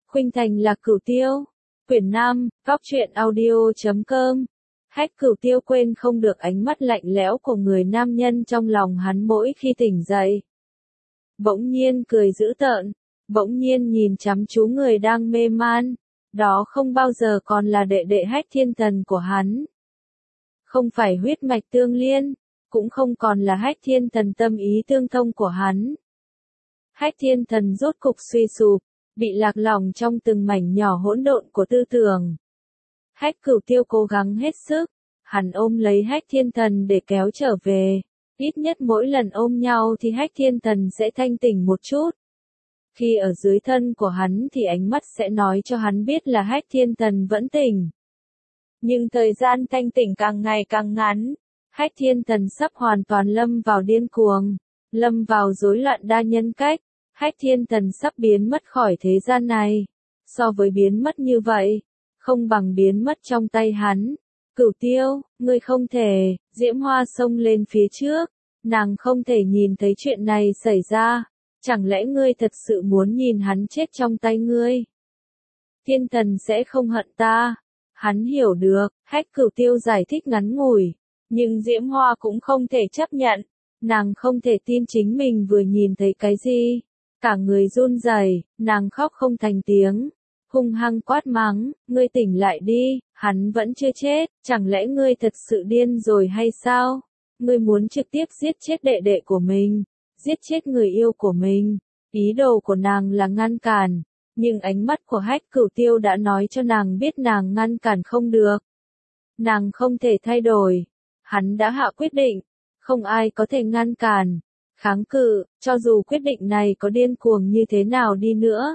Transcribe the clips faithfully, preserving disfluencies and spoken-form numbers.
Khuynh Thành là Cửu Tiêu. Quyển năm, góc truyện audio chấm com. Hách Cửu Tiêu quên không được ánh mắt lạnh lẽo của người nam nhân trong lòng hắn mỗi khi tỉnh dậy. Bỗng nhiên cười dữ tợn, bỗng nhiên nhìn chăm chú người đang mê man. Đó không bao giờ còn là đệ đệ Hách Thiên Thần của hắn. Không phải huyết mạch tương liên, cũng không còn là Hách Thiên Thần tâm ý tương thông của hắn. Hách Thiên Thần rốt cục suy sụp, bị lạc lòng trong từng mảnh nhỏ hỗn độn của tư tưởng. Hách Cửu Tiêu cố gắng hết sức, hắn ôm lấy Hách Thiên Thần để kéo trở về. Ít nhất mỗi lần ôm nhau thì Hách Thiên Thần sẽ thanh tỉnh một chút. Khi ở dưới thân của hắn thì ánh mắt sẽ nói cho hắn biết là Hách Thiên Thần vẫn tỉnh. Nhưng thời gian thanh tỉnh càng ngày càng ngắn. Hách Thiên Thần sắp hoàn toàn lâm vào điên cuồng, lâm vào rối loạn đa nhân cách. Hách Thiên Thần sắp biến mất khỏi thế gian này. So với biến mất như vậy, không bằng biến mất trong tay hắn. Cửu Tiêu, ngươi không thể, Diễm Hoa xông lên phía trước. Nàng không thể nhìn thấy chuyện này xảy ra. Chẳng lẽ ngươi thật sự muốn nhìn hắn chết trong tay ngươi? Thiên Thần sẽ không hận ta. Hắn hiểu được, Hách Cửu Tiêu giải thích ngắn ngủi. Nhưng Diễm Hoa cũng không thể chấp nhận. Nàng không thể tin chính mình vừa nhìn thấy cái gì. Cả người run rẩy, nàng khóc không thành tiếng. Hung hăng quát mắng, ngươi tỉnh lại đi, hắn vẫn chưa chết, chẳng lẽ ngươi thật sự điên rồi hay sao? Ngươi muốn trực tiếp giết chết đệ đệ của mình, giết chết người yêu của mình. Ý đồ của nàng là ngăn cản, nhưng ánh mắt của Hách Cửu Tiêu đã nói cho nàng biết nàng ngăn cản không được. Nàng không thể thay đổi, hắn đã hạ quyết định, không ai có thể ngăn cản, kháng cự, cho dù quyết định này có điên cuồng như thế nào đi nữa.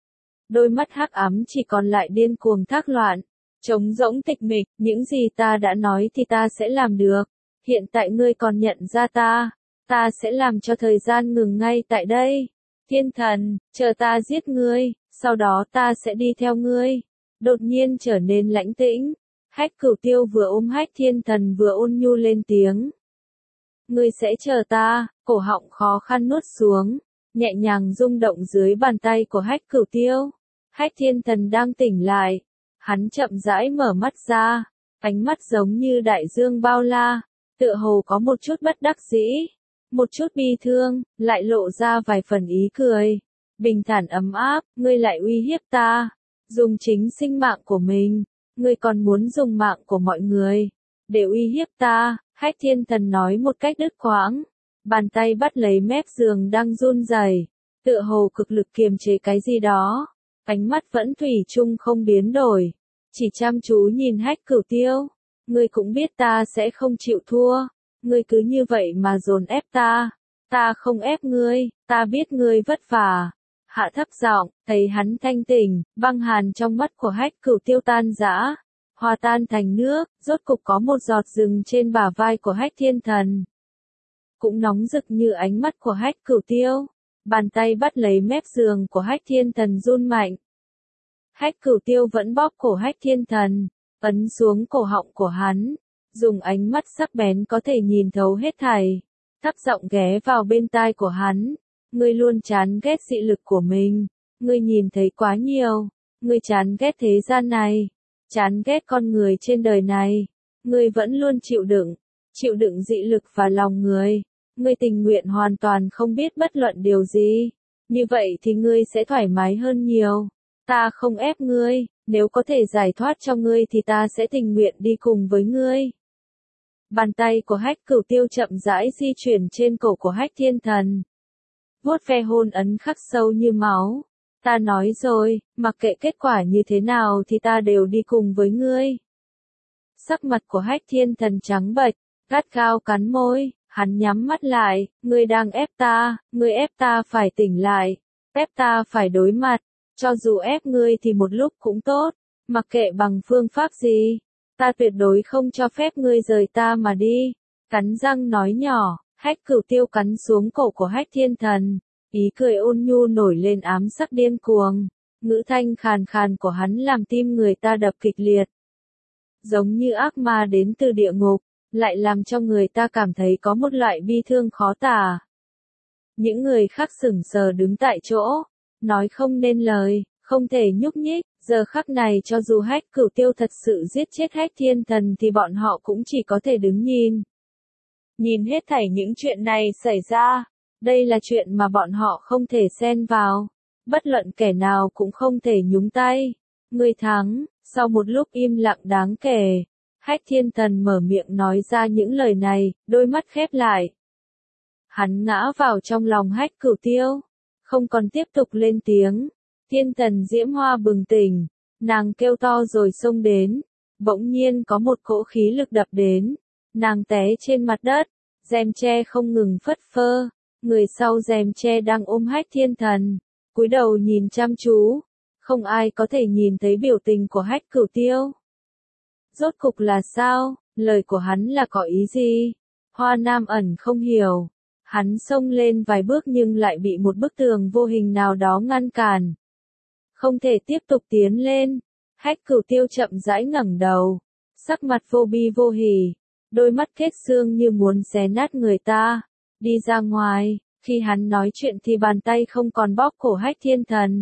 Đôi mắt hắc ám chỉ còn lại điên cuồng thác loạn, trống rỗng tịch mịch, những gì ta đã nói thì ta sẽ làm được. Hiện tại ngươi còn nhận ra ta, ta sẽ làm cho thời gian ngừng ngay tại đây. Thiên Thần, chờ ta giết ngươi, sau đó ta sẽ đi theo ngươi. Đột nhiên trở nên lãnh tĩnh, Hách Cửu Tiêu vừa ôm Hách Thiên Thần vừa ôn nhu lên tiếng. Ngươi sẽ chờ ta, cổ họng khó khăn nuốt xuống, nhẹ nhàng rung động dưới bàn tay của Hách Cửu Tiêu. Hách Thiên Thần đang tỉnh lại, hắn chậm rãi mở mắt ra, ánh mắt giống như đại dương bao la, tựa hồ có một chút bất đắc dĩ, một chút bi thương, lại lộ ra vài phần ý cười. Bình thản ấm áp, ngươi lại uy hiếp ta, dùng chính sinh mạng của mình, ngươi còn muốn dùng mạng của mọi người để uy hiếp ta. Hách Thiên Thần nói một cách đứt quãng, bàn tay bắt lấy mép giường đang run rẩy, tựa hồ cực lực kiềm chế cái gì đó, ánh mắt vẫn thủy chung không biến đổi, chỉ chăm chú nhìn Hách Cửu Tiêu. Ngươi cũng biết ta sẽ không chịu thua, ngươi cứ như vậy mà dồn ép ta, ta không ép ngươi, ta biết ngươi vất vả. Hạ thấp giọng, thấy hắn thanh tỉnh, băng hàn trong mắt của Hách Cửu Tiêu tan rã, hòa tan thành nước, rốt cục có một giọt rừng trên bả vai của Hách Thiên Thần. Cũng nóng rực như ánh mắt của Hách Cửu Tiêu, bàn tay bắt lấy mép giường của Hách Thiên Thần run mạnh. Hách Cửu Tiêu vẫn bóp cổ Hách Thiên Thần, ấn xuống cổ họng của hắn, dùng ánh mắt sắc bén có thể nhìn thấu hết thảy, thấp giọng ghé vào bên tai của hắn. Ngươi luôn chán ghét dị lực của mình, ngươi nhìn thấy quá nhiều, ngươi chán ghét thế gian này, chán ghét con người trên đời này, ngươi vẫn luôn chịu đựng, chịu đựng dị lực và lòng người, ngươi tình nguyện hoàn toàn không biết bất luận điều gì, như vậy thì ngươi sẽ thoải mái hơn nhiều. Ta không ép ngươi, nếu có thể giải thoát cho ngươi thì ta sẽ tình nguyện đi cùng với ngươi. Bàn tay của Hách Cửu Tiêu chậm rãi di chuyển trên cổ của Hách Thiên Thần, vuốt ve hôn ấn khắc sâu như máu. Ta nói rồi, mặc kệ kết quả như thế nào thì ta đều đi cùng với ngươi. Sắc mặt của Hách Thiên Thần trắng bệch, gắt gao cắn môi, hắn nhắm mắt lại, ngươi đang ép ta, ngươi ép ta phải tỉnh lại, ép ta phải đối mặt, cho dù ép ngươi thì một lúc cũng tốt, mặc kệ bằng phương pháp gì, ta tuyệt đối không cho phép ngươi rời ta mà đi. Cắn răng nói nhỏ, Hách Cửu Tiêu cắn xuống cổ của Hách Thiên Thần, ý cười ôn nhu nổi lên ám sắc điên cuồng, ngữ thanh khàn khàn của hắn làm tim người ta đập kịch liệt. Giống như ác ma đến từ địa ngục, lại làm cho người ta cảm thấy có một loại bi thương khó tả. Những người khác sững sờ đứng tại chỗ, nói không nên lời, không thể nhúc nhích. Giờ khắc này cho dù Hách Cửu Tiêu thật sự giết chết Hách Thiên Thần thì bọn họ cũng chỉ có thể đứng nhìn. Nhìn hết thảy những chuyện này xảy ra, đây là chuyện mà bọn họ không thể xen vào. Bất luận kẻ nào cũng không thể nhúng tay. Người thắng, sau một lúc im lặng đáng kể, Hách Thiên Thần mở miệng nói ra những lời này, đôi mắt khép lại. Hắn ngã vào trong lòng Hách Cửu Tiêu, không còn tiếp tục lên tiếng. Thiên Thần Diễm Hoa bừng tỉnh, nàng kêu to rồi xông đến, bỗng nhiên có một cỗ khí lực đập đến, nàng té trên mặt đất, rèm tre không ngừng phất phơ, người sau rèm tre đang ôm Hách Thiên Thần, cúi đầu nhìn chăm chú, không ai có thể nhìn thấy biểu tình của Hách Cửu Tiêu. Rốt cục là sao, lời của hắn là có ý gì? Hoa Nam Ẩn không hiểu, hắn xông lên vài bước nhưng lại bị một bức tường vô hình nào đó ngăn cản. Không thể tiếp tục tiến lên. Hách Cửu Tiêu chậm rãi ngẩng đầu, sắc mặt vô bi vô hỉ, đôi mắt kết xương như muốn xé nát người ta. Đi ra ngoài, khi hắn nói chuyện thì bàn tay không còn bóp cổ Hách Thiên Thần.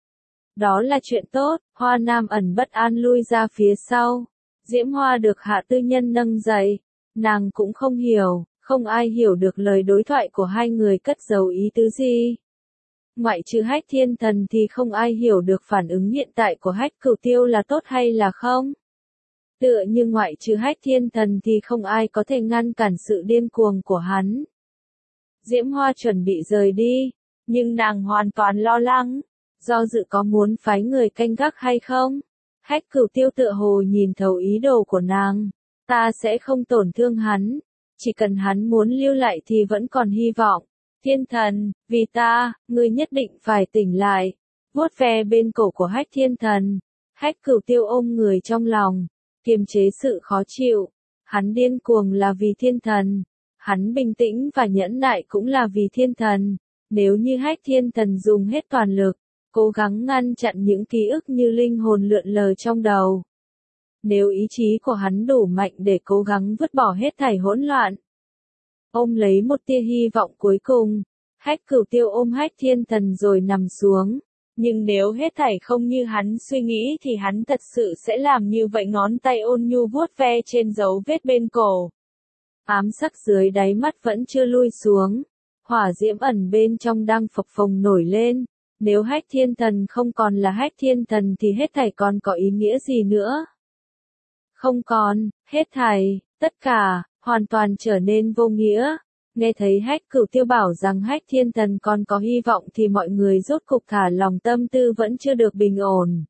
Đó là chuyện tốt. Hoa Nam Ẩn bất an lui ra phía sau. Diễm Hoa được Hạ Tư Nhân nâng dậy, nàng cũng không hiểu, không ai hiểu được lời đối thoại của hai người cất giấu ý tứ gì. Ngoại trừ Hách Thiên Thần thì không ai hiểu được phản ứng hiện tại của Hách Cửu Tiêu là tốt hay là không. Tựa như ngoại trừ Hách Thiên Thần thì không ai có thể ngăn cản sự điên cuồng của hắn. Diễm Hoa chuẩn bị rời đi, nhưng nàng hoàn toàn lo lắng, do dự có muốn phái người canh gác hay không. Hách Cửu Tiêu tựa hồ nhìn thấu ý đồ của nàng, ta sẽ không tổn thương hắn, chỉ cần hắn muốn lưu lại thì vẫn còn hy vọng. Thiên Thần, vì ta, ngươi nhất định phải tỉnh lại. Vuốt ve bên cổ của Hách Thiên Thần, Hách Cửu Tiêu ôm người trong lòng, kiềm chế sự khó chịu. Hắn điên cuồng là vì Thiên Thần, hắn bình tĩnh và nhẫn nại cũng là vì Thiên Thần. Nếu như Hách Thiên Thần dùng hết toàn lực, cố gắng ngăn chặn những ký ức như linh hồn lượn lờ trong đầu. Nếu ý chí của hắn đủ mạnh để cố gắng vứt bỏ hết thảy hỗn loạn, ôm lấy một tia hy vọng cuối cùng, Hách Cửu Tiêu ôm Hách Thiên Thần rồi nằm xuống. Nhưng nếu hết thảy không như hắn suy nghĩ thì hắn thật sự sẽ làm như vậy. Ngón tay ôn nhu vuốt ve trên dấu vết bên cổ. Ám sắc dưới đáy mắt vẫn chưa lui xuống, hỏa diễm ẩn bên trong đang phập phồng nổi lên. Nếu Hách Thiên Thần không còn là Hách Thiên Thần thì hết thảy còn có ý nghĩa gì nữa? Không còn, hết thảy, tất cả, hoàn toàn trở nên vô nghĩa. Nghe thấy Hách Cửu Tiêu bảo rằng Hách Thiên Thần còn có hy vọng thì mọi người rốt cục thả lòng tâm tư vẫn chưa được bình ổn.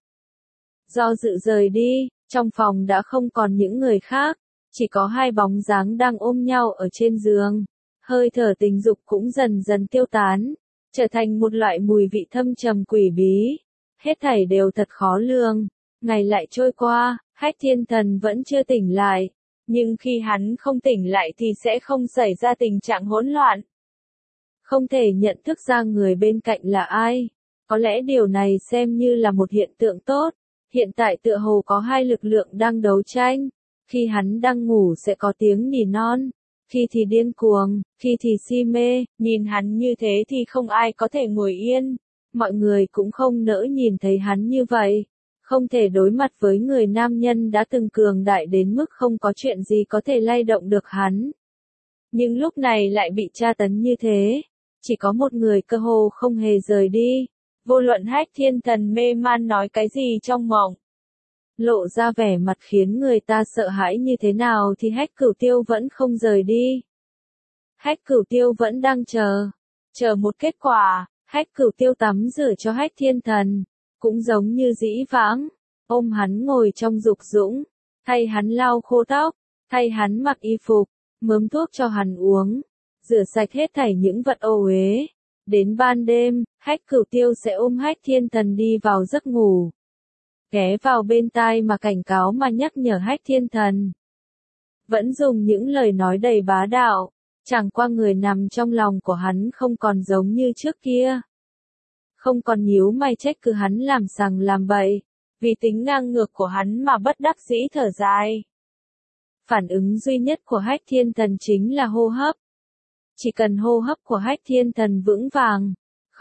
Do dự rời đi, trong phòng đã không còn những người khác, chỉ có hai bóng dáng đang ôm nhau ở trên giường. Hơi thở tình dục cũng dần dần tiêu tán, trở thành một loại mùi vị thâm trầm quỷ bí. Hết thảy đều thật khó lường. Ngày lại trôi qua, Hách Thiên Thần vẫn chưa tỉnh lại. Nhưng khi hắn không tỉnh lại thì sẽ không xảy ra tình trạng hỗn loạn. Không thể nhận thức ra người bên cạnh là ai. Có lẽ điều này xem như là một hiện tượng tốt. Hiện tại tựa hồ có hai lực lượng đang đấu tranh. Khi hắn đang ngủ sẽ có tiếng nỉ non. Khi thì điên cuồng, khi thì si mê. Nhìn hắn như thế thì không ai có thể ngồi yên. Mọi người cũng không nỡ nhìn thấy hắn như vậy. Không thể đối mặt với người nam nhân đã từng cường đại đến mức không có chuyện gì có thể lay động được hắn. Nhưng lúc này lại bị tra tấn như thế. Chỉ có một người cơ hồ không hề rời đi. Vô luận Hách Thiên Thần mê man nói cái gì trong mộng, lộ ra vẻ mặt khiến người ta sợ hãi như thế nào thì Hách Cửu Tiêu vẫn không rời đi. Hách Cửu Tiêu vẫn đang chờ. Chờ một kết quả. Hách Cửu Tiêu tắm rửa cho Hách Thiên Thần. Cũng giống như dĩ vãng, ôm hắn ngồi trong dục dũng, thay hắn lau khô tóc, thay hắn mặc y phục, mớm thuốc cho hắn uống, rửa sạch hết thảy những vật ô uế. Đến ban đêm, Hách Cửu Tiêu sẽ ôm Hách Thiên Thần đi vào giấc ngủ. Ghé vào bên tai mà cảnh cáo mà nhắc nhở Hách Thiên Thần. Vẫn dùng những lời nói đầy bá đạo, chẳng qua người nằm trong lòng của hắn không còn giống như trước kia. Không còn nhíu mày trách cứ hắn làm sằng làm bậy, vì tính ngang ngược của hắn mà bất đắc dĩ thở dài. Phản ứng duy nhất của Hách Thiên Thần chính là hô hấp. Chỉ cần hô hấp của Hách Thiên Thần vững vàng,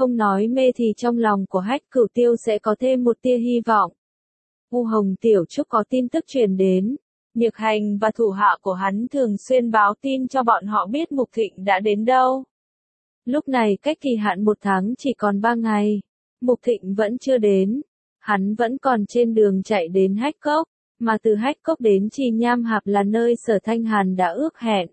không nói mê thì trong lòng của Hách Cửu Tiêu sẽ có thêm một tia hy vọng. U Hồng Tiểu Trúc có tin tức truyền đến. Nhược Hành và thủ hạ của hắn thường xuyên báo tin cho bọn họ biết Mục Thịnh đã đến đâu. Lúc này cách kỳ hạn một tháng chỉ còn ba ngày. Mục Thịnh vẫn chưa đến. Hắn vẫn còn trên đường chạy đến Hách Cốc, mà từ Hách Cốc đến Trì Nham Hạp là nơi Sở Thanh Hàn đã ước hẹn.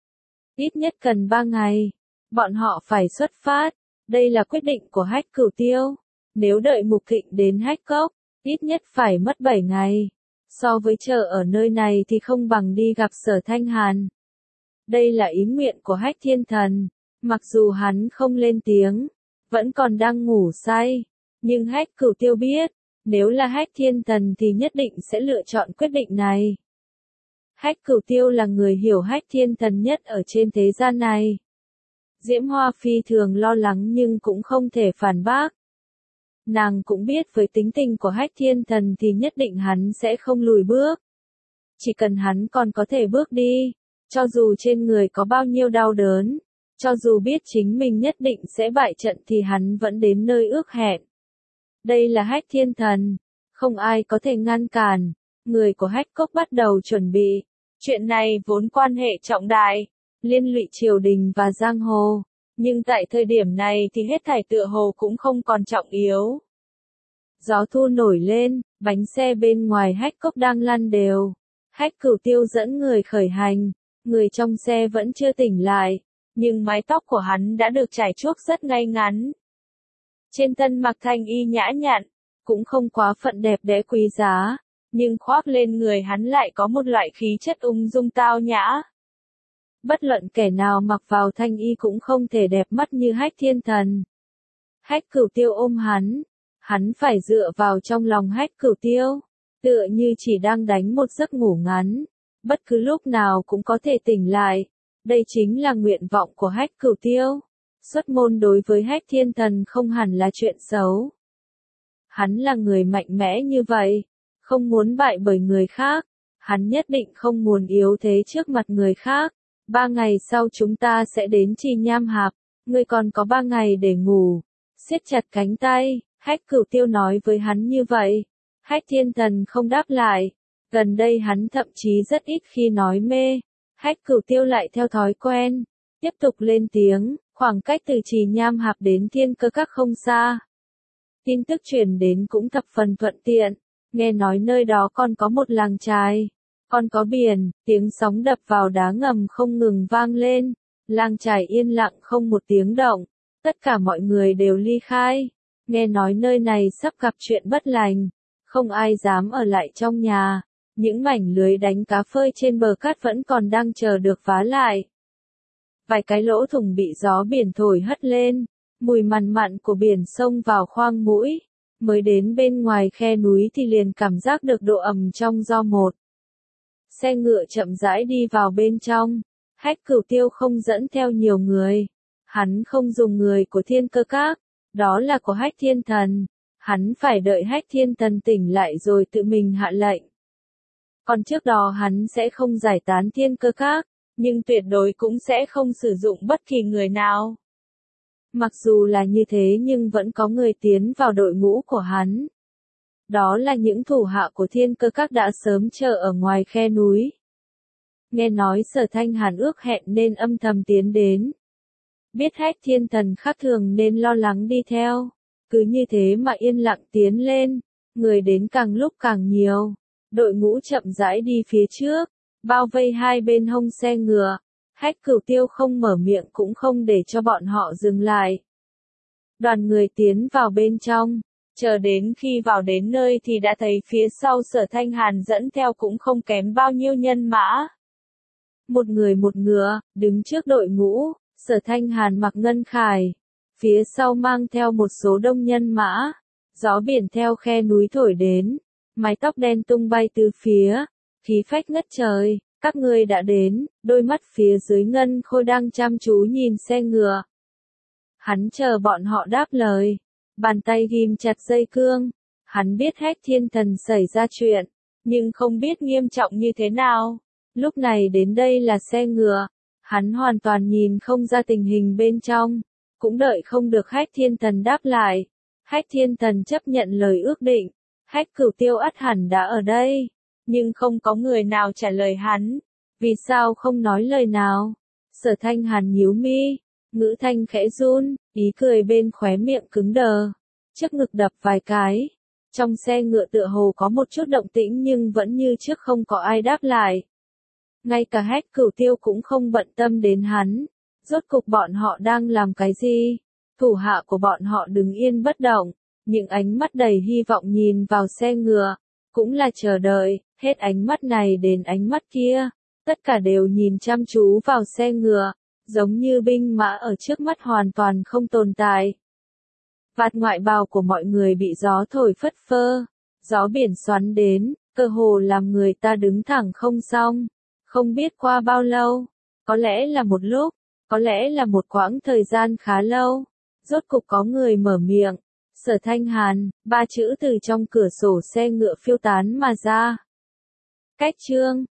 Ít nhất cần ba ngày. Bọn họ phải xuất phát. Đây là quyết định của Hách Cửu Tiêu. Nếu đợi Mục Thịnh đến Hách Cốc, ít nhất phải mất bảy ngày. So với chờ ở nơi này thì không bằng đi gặp Sở Thanh Hàn. Đây là ý nguyện của Hách Thiên Thần. Mặc dù hắn không lên tiếng, vẫn còn đang ngủ say. Nhưng Hách Cửu Tiêu biết, nếu là Hách Thiên Thần thì nhất định sẽ lựa chọn quyết định này. Hách Cửu Tiêu là người hiểu Hách Thiên Thần nhất ở trên thế gian này. Diễm Hoa phi thường lo lắng nhưng cũng không thể phản bác. Nàng cũng biết với tính tình của Hách Thiên Thần thì nhất định hắn sẽ không lùi bước. Chỉ cần hắn còn có thể bước đi, cho dù trên người có bao nhiêu đau đớn, cho dù biết chính mình nhất định sẽ bại trận thì hắn vẫn đến nơi ước hẹn. Đây là Hách Thiên Thần, không ai có thể ngăn cản. Người của Hách Cốc bắt đầu chuẩn bị. Chuyện này vốn quan hệ trọng đại, liên lụy triều đình và giang hồ, nhưng tại thời điểm này thì hết thảy tựa hồ cũng không còn trọng yếu. Gió thu nổi lên, bánh xe bên ngoài Hách Cốc đang lăn đều. Hách Cửu Tiêu dẫn người khởi hành, người trong xe vẫn chưa tỉnh lại, nhưng mái tóc của hắn đã được trải chuốt rất ngay ngắn. Trên thân mặc thanh y nhã nhặn, cũng không quá phận đẹp đẽ quý giá, nhưng khoác lên người hắn lại có một loại khí chất ung dung tao nhã. Bất luận kẻ nào mặc vào thanh y cũng không thể đẹp mắt như Hách Thiên Thần. Hách Cửu Tiêu ôm hắn, hắn phải dựa vào trong lòng Hách Cửu Tiêu, tựa như chỉ đang đánh một giấc ngủ ngắn, bất cứ lúc nào cũng có thể tỉnh lại. Đây chính là nguyện vọng của Hách Cửu Tiêu. Xuất môn đối với Hách Thiên Thần không hẳn là chuyện xấu. Hắn là người mạnh mẽ như vậy, không muốn bại bởi người khác, hắn nhất định không muốn yếu thế trước mặt người khác. Ba ngày sau chúng ta sẽ đến Trì Nham Hạp, ngươi còn có ba ngày để ngủ. Siết chặt cánh tay, Hách Cửu Tiêu nói với hắn như vậy. Hách Thiên Thần không đáp lại, gần đây hắn thậm chí rất ít khi nói mê. Hách Cửu Tiêu lại theo thói quen, tiếp tục lên tiếng, khoảng cách từ Trì Nham Hạp đến Thiên Cơ Các không xa. Tin tức truyền đến cũng thập phần thuận tiện, nghe nói nơi đó còn có một làng chài, còn có biển, tiếng sóng đập vào đá ngầm không ngừng vang lên, làng chài yên lặng không một tiếng động, tất cả mọi người đều ly khai, nghe nói nơi này sắp gặp chuyện bất lành, không ai dám ở lại trong nhà, những mảnh lưới đánh cá phơi trên bờ cát vẫn còn đang chờ được vá lại. Vài cái lỗ thủng bị gió biển thổi hất lên, mùi mặn mặn của biển xông vào khoang mũi, mới đến bên ngoài khe núi thì liền cảm giác được độ ẩm trong do một. Xe ngựa chậm rãi đi vào bên trong, Hách Cửu Tiêu không dẫn theo nhiều người, hắn không dùng người của Thiên Cơ Các, đó là của Hách Thiên Thần, hắn phải đợi Hách Thiên Thần tỉnh lại rồi tự mình hạ lệnh. Còn trước đó hắn sẽ không giải tán Thiên Cơ Các, nhưng tuyệt đối cũng sẽ không sử dụng bất kỳ người nào. Mặc dù là như thế nhưng vẫn có người tiến vào đội ngũ của hắn. Đó là những thủ hạ của Thiên Cơ Các đã sớm chờ ở ngoài khe núi. Nghe nói Sở Thanh Hàn ước hẹn nên âm thầm tiến đến. Biết Hách Thiên Thần khác thường nên lo lắng đi theo. Cứ như thế mà yên lặng tiến lên, người đến càng lúc càng nhiều. Đội ngũ chậm rãi đi phía trước, bao vây hai bên hông xe ngựa. Hách Cửu Tiêu không mở miệng cũng không để cho bọn họ dừng lại. Đoàn người tiến vào bên trong, chờ đến khi vào đến nơi thì đã thấy phía sau Sở Thanh Hàn dẫn theo cũng không kém bao nhiêu nhân mã. Một người một ngựa, đứng trước đội ngũ, Sở Thanh Hàn mặc ngân khải, phía sau mang theo một số đông nhân mã, gió biển theo khe núi thổi đến, mái tóc đen tung bay từ phía, khí phách ngất trời. Các ngươi đã đến, đôi mắt phía dưới ngân khôi đang chăm chú nhìn xe ngựa. Hắn chờ bọn họ đáp lời, bàn tay ghim chặt dây cương. Hắn biết Hách Thiên Thần xảy ra chuyện, nhưng không biết nghiêm trọng như thế nào. Lúc này đến đây là xe ngựa, hắn hoàn toàn nhìn không ra tình hình bên trong. cũng đợi không được Hách Thiên Thần đáp lại. Hách Thiên Thần chấp nhận lời ước định, Hách Cửu Tiêu ắt hẳn đã ở đây, nhưng không có người nào trả lời hắn. Vì sao không nói lời nào? Sở Thanh Hàn nhíu mi, ngữ thanh khẽ run, ý cười bên khóe miệng cứng đờ, trước ngực đập vài cái. Trong xe ngựa tựa hồ có một chút động tĩnh nhưng vẫn như trước không có ai đáp lại. Ngay cả Hách Cửu Tiêu cũng không bận tâm đến hắn. Rốt cục bọn họ đang làm cái gì? Thủ hạ của bọn họ đứng yên bất động, những ánh mắt đầy hy vọng nhìn vào xe ngựa, cũng là chờ đợi, hết ánh mắt này đến ánh mắt kia, tất cả đều nhìn chăm chú vào xe ngựa, giống như binh mã ở trước mắt hoàn toàn không tồn tại. Vạt ngoại bào của mọi người bị gió thổi phất phơ, gió biển xoắn đến, cơ hồ làm người ta đứng thẳng không xong. Không biết qua bao lâu, có lẽ là một lúc, có lẽ là một quãng thời gian khá lâu, rốt cục có người mở miệng. Sở Thanh Hàn, ba chữ từ trong cửa sổ xe ngựa phiêu tán mà ra. Cách chương